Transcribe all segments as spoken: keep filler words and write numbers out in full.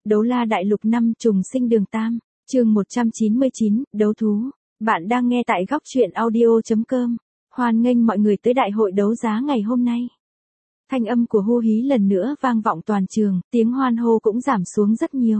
Đấu La Đại Lục năm trùng sinh đường tam, chương một trăm chín mươi chín, đấu thú. Bạn đang nghe tại góc truyện audio chấm com. Hoan nghênh mọi người tới đại hội đấu giá ngày hôm nay. Thanh âm của hô hí lần nữa vang vọng toàn trường, tiếng hoan hô cũng giảm xuống rất nhiều.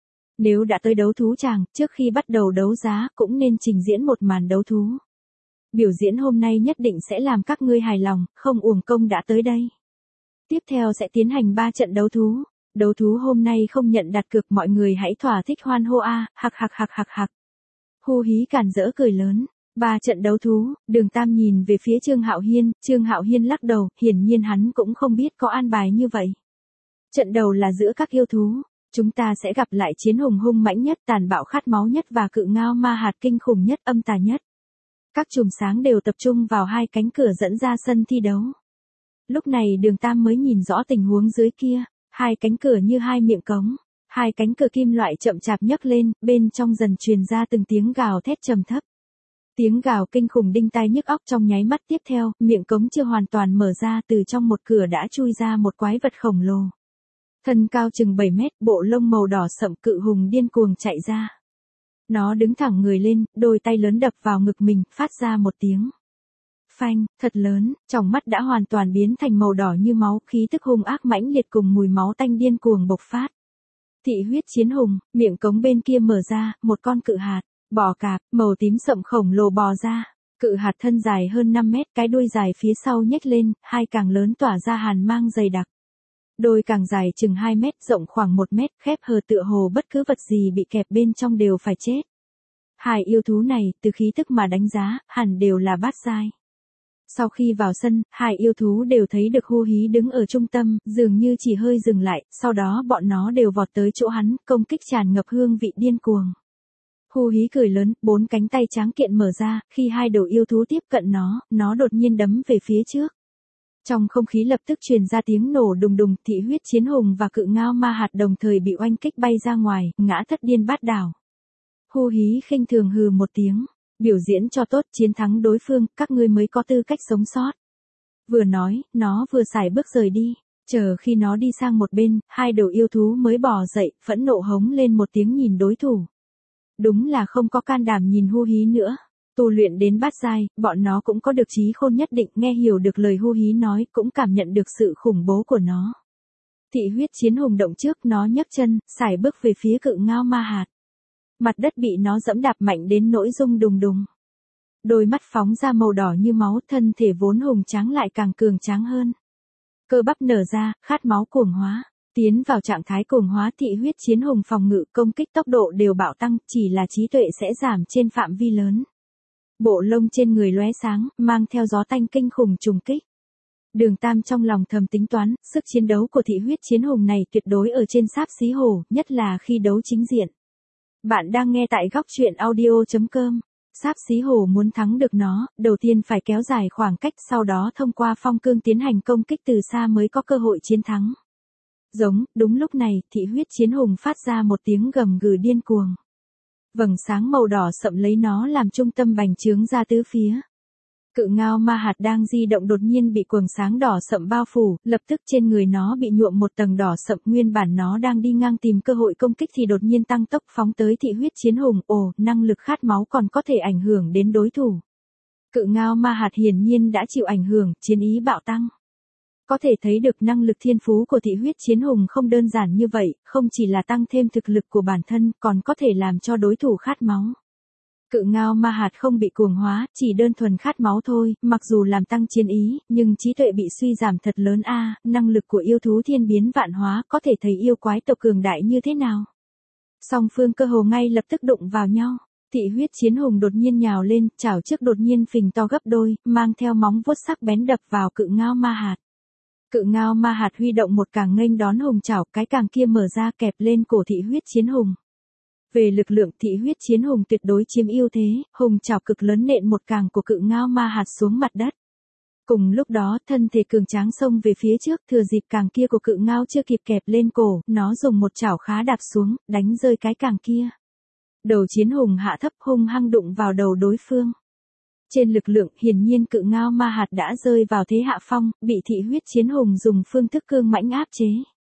Nếu đã tới đấu thú tràng, trước khi bắt đầu đấu giá cũng nên trình diễn một màn đấu thú. Biểu diễn hôm nay nhất định sẽ làm các ngươi hài lòng, không uổng công đã tới đây. Tiếp theo sẽ tiến hành ba trận đấu thú. Đấu thú hôm nay không nhận đặt cược, mọi người hãy thỏa thích hoan hô a, hạc hạc hạc hạc hạc. Hu hí càn rỡ cười lớn. Ba trận đấu thú, Đường Tam nhìn về phía Trương Hạo Hiên, Trương Hạo Hiên lắc đầu, hiển nhiên hắn cũng không biết có an bài như vậy. Trận đầu là giữa các yêu thú, chúng ta sẽ gặp lại chiến hùng hung mãnh nhất, tàn bạo khát máu nhất và cự ngao ma hạt kinh khủng nhất, âm tà nhất. Các chùm sáng đều tập trung vào hai cánh cửa dẫn ra sân thi đấu. Lúc này Đường Tam mới nhìn rõ tình huống dưới kia. Hai cánh cửa như hai miệng cống, hai cánh cửa kim loại chậm chạp nhấc lên, bên trong dần truyền ra từng tiếng gào thét trầm thấp. Tiếng gào kinh khủng đinh tai nhức óc trong nháy mắt tiếp theo, miệng cống chưa hoàn toàn mở ra, từ trong một cửa đã chui ra một quái vật khổng lồ. Thân cao chừng bảy mét, bộ lông màu đỏ sậm, cự hùng điên cuồng chạy ra. Nó đứng thẳng người lên, đôi tay lớn đập vào ngực mình, phát ra một tiếng phanh, thật lớn, trong mắt đã hoàn toàn biến thành màu đỏ như máu, khí tức hung ác mãnh liệt cùng mùi máu tanh điên cuồng bộc phát. Thị huyết chiến hùng, miệng cống bên kia mở ra, một con cự hạt, bò cạp, màu tím sậm khổng lồ bò ra. Cự hạt thân dài hơn năm mét, cái đuôi dài phía sau nhếch lên, hai càng lớn tỏa ra hàn mang dày đặc. Đôi càng dài chừng hai mét, rộng khoảng một mét, khép hờ tựa hồ bất cứ vật gì bị kẹp bên trong đều phải chết. Hai yêu thú này, từ khí tức mà đánh giá, hẳn đều là bát giai. Sau khi vào sân, hai yêu thú đều thấy được Hu hí đứng ở trung tâm, dường như chỉ hơi dừng lại, sau đó bọn nó đều vọt tới chỗ hắn, công kích tràn ngập hương vị điên cuồng. Hu hí cười lớn, bốn cánh tay tráng kiện mở ra, khi hai đầu yêu thú tiếp cận nó, nó đột nhiên đấm về phía trước. Trong không khí lập tức truyền ra tiếng nổ đùng đùng, thị huyết chiến hùng và cự ngao ma hạt đồng thời bị oanh kích bay ra ngoài, ngã thất điên bát đảo. Hu hí khinh thường hừ một tiếng. Biểu diễn cho tốt, chiến thắng đối phương, các ngươi mới có tư cách sống sót. Vừa nói, nó vừa sải bước rời đi. Chờ khi nó đi sang một bên, hai đầu yêu thú mới bò dậy, phẫn nộ hống lên một tiếng nhìn đối thủ. Đúng là không có can đảm nhìn Hu hí nữa. Tu luyện đến bát giai, bọn nó cũng có được trí khôn nhất định, nghe hiểu được lời Hu hí nói, cũng cảm nhận được sự khủng bố của nó. Thị huyết chiến hùng động trước, nó nhấc chân, sải bước về phía cự ngao ma hạt. Mặt đất bị nó dẫm đạp mạnh đến nỗi rung đùng đùng. Đôi mắt phóng ra màu đỏ như máu, thân thể vốn hùng tráng lại càng cường tráng hơn. Cơ bắp nở ra, khát máu cuồng hóa. Tiến vào trạng thái cuồng hóa, thị huyết chiến hùng phòng ngự, công kích tốc độ đều bạo tăng, chỉ là trí tuệ sẽ giảm trên phạm vi lớn. Bộ lông trên người lóe sáng, mang theo gió tanh kinh khủng trùng kích. Đường Tam trong lòng thầm tính toán, sức chiến đấu của thị huyết chiến hùng này tuyệt đối ở trên Sáp Xí Hổ, nhất là khi đấu chính diện. Bạn đang nghe tại góc truyện audio chấm com. Sáp Xí Hổ muốn thắng được nó, đầu tiên phải kéo dài khoảng cách, sau đó thông qua phong cương tiến hành công kích từ xa mới có cơ hội chiến thắng. Giống, đúng lúc này, thị huyết chiến hùng phát ra một tiếng gầm gừ điên cuồng. Vầng sáng màu đỏ sậm lấy nó làm trung tâm bành trướng ra tứ phía. Cự ngao ma hạt đang di động đột nhiên bị quầng sáng đỏ sậm bao phủ, lập tức trên người nó bị nhuộm một tầng đỏ sậm, nguyên bản nó đang đi ngang tìm cơ hội công kích thì đột nhiên tăng tốc phóng tới thị huyết chiến hùng, ồ, năng lực khát máu còn có thể ảnh hưởng đến đối thủ. Cự ngao ma hạt hiển nhiên đã chịu ảnh hưởng, chiến ý bạo tăng. Có thể thấy được năng lực thiên phú của thị huyết chiến hùng không đơn giản như vậy, không chỉ là tăng thêm thực lực của bản thân, còn có thể làm cho đối thủ khát máu. Cự ngao ma hạt không bị cuồng hóa, chỉ đơn thuần khát máu thôi, mặc dù làm tăng chiến ý, nhưng trí tuệ bị suy giảm thật lớn a, năng lực của yêu thú thiên biến vạn hóa, có thể thấy yêu quái tộc cường đại như thế nào. Song phương cơ hồ ngay lập tức đụng vào nhau, thị huyết chiến hùng đột nhiên nhào lên, chảo trước đột nhiên phình to gấp đôi, mang theo móng vuốt sắc bén đập vào cự ngao ma hạt. Cự ngao ma hạt huy động một càng nghênh đón hùng chảo, cái càng kia mở ra kẹp lên cổ thị huyết chiến hùng. Về lực lượng, thị huyết chiến hùng tuyệt đối chiếm ưu thế, hùng chảo cực lớn nện một càng của cự ngao ma hạt xuống mặt đất. Cùng lúc đó, thân thể cường tráng xông về phía trước, thừa dịp càng kia của cự ngao chưa kịp kẹp lên cổ, nó dùng một chảo khá đạp xuống, đánh rơi cái càng kia. Đầu chiến hùng hạ thấp, hung hăng đụng vào đầu đối phương. Trên lực lượng, hiển nhiên cự ngao ma hạt đã rơi vào thế hạ phong, bị thị huyết chiến hùng dùng phương thức cương mãnh áp chế.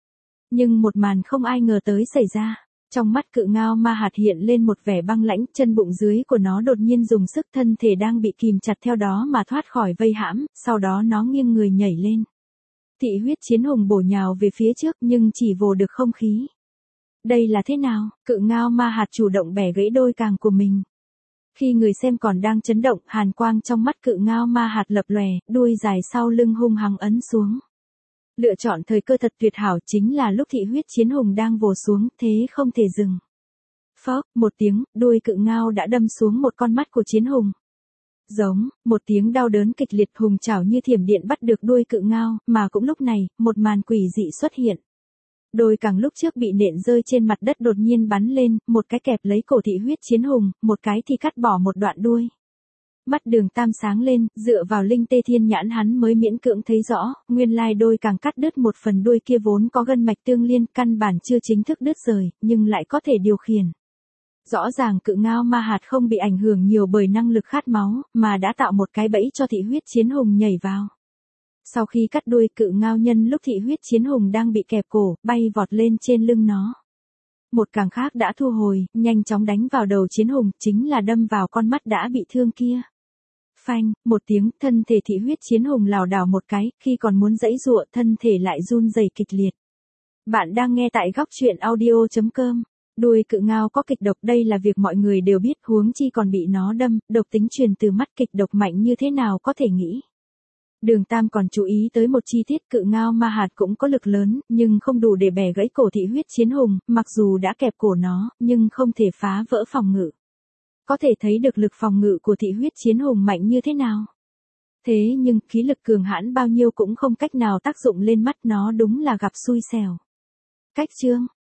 Nhưng một màn không ai ngờ tới xảy ra. Trong mắt cự ngao ma hạt hiện lên một vẻ băng lãnh, chân bụng dưới của nó đột nhiên dùng sức, thân thể đang bị kìm chặt theo đó mà thoát khỏi vây hãm, sau đó nó nghiêng người nhảy lên. Thị huyết chiến hùng bổ nhào về phía trước nhưng chỉ vồ được không khí. Đây là thế nào? Cự ngao ma hạt chủ động bẻ gãy đôi càng của mình. Khi người xem còn đang chấn động, hàn quang trong mắt cự ngao ma hạt lập lòe, đuôi dài sau lưng hung hăng ấn xuống. Lựa chọn thời cơ thật tuyệt hảo, chính là lúc thị huyết chiến hùng đang vồ xuống, thế không thể dừng. Phốc, một tiếng, đuôi cự ngao đã đâm xuống một con mắt của chiến hùng. Giống, một tiếng đau đớn kịch liệt, hùng chảo như thiểm điện bắt được đuôi cự ngao, mà cũng lúc này, một màn quỷ dị xuất hiện. Đôi càng lúc trước bị nện rơi trên mặt đất đột nhiên bắn lên, một cái kẹp lấy cổ thị huyết chiến hùng, một cái thì cắt bỏ một đoạn đuôi. Mắt Đường Tam sáng lên, dựa vào linh tê thiên nhãn hắn mới miễn cưỡng thấy rõ, nguyên lai đôi càng cắt đứt một phần đuôi kia vốn có gân mạch tương liên, căn bản chưa chính thức đứt rời, nhưng lại có thể điều khiển. Rõ ràng cự ngao ma hạt không bị ảnh hưởng nhiều bởi năng lực khát máu, mà đã tạo một cái bẫy cho thị huyết chiến hùng nhảy vào. Sau khi cắt đuôi, cự ngao nhân lúc thị huyết chiến hùng đang bị kẹp cổ, bay vọt lên trên lưng nó. Một càng khác đã thu hồi, nhanh chóng đánh vào đầu chiến hùng, chính là đâm vào con mắt đã bị thương kia. Phanh, một tiếng, thân thể thị huyết chiến hùng lảo đảo một cái, khi còn muốn giãy giụa, thân thể lại run rẩy kịch liệt. Bạn đang nghe tại góc truyện audio chấm com. Đuôi cự ngao có kịch độc, đây là việc mọi người đều biết, huống chi còn bị nó đâm, độc tính truyền từ mắt, kịch độc mạnh như thế nào có thể nghĩ. Đường Tam còn chú ý tới một chi tiết, cự ngao ma hạt cũng có lực lớn, nhưng không đủ để bẻ gãy cổ thị huyết chiến hùng, mặc dù đã kẹp cổ nó, nhưng không thể phá vỡ phòng ngự. Có thể thấy được lực phòng ngự của thị huyết chiến hùng mạnh như thế nào. Thế nhưng, khí lực cường hãn bao nhiêu cũng không cách nào tác dụng lên mắt nó, đúng là gặp xui xẻo. Cách chương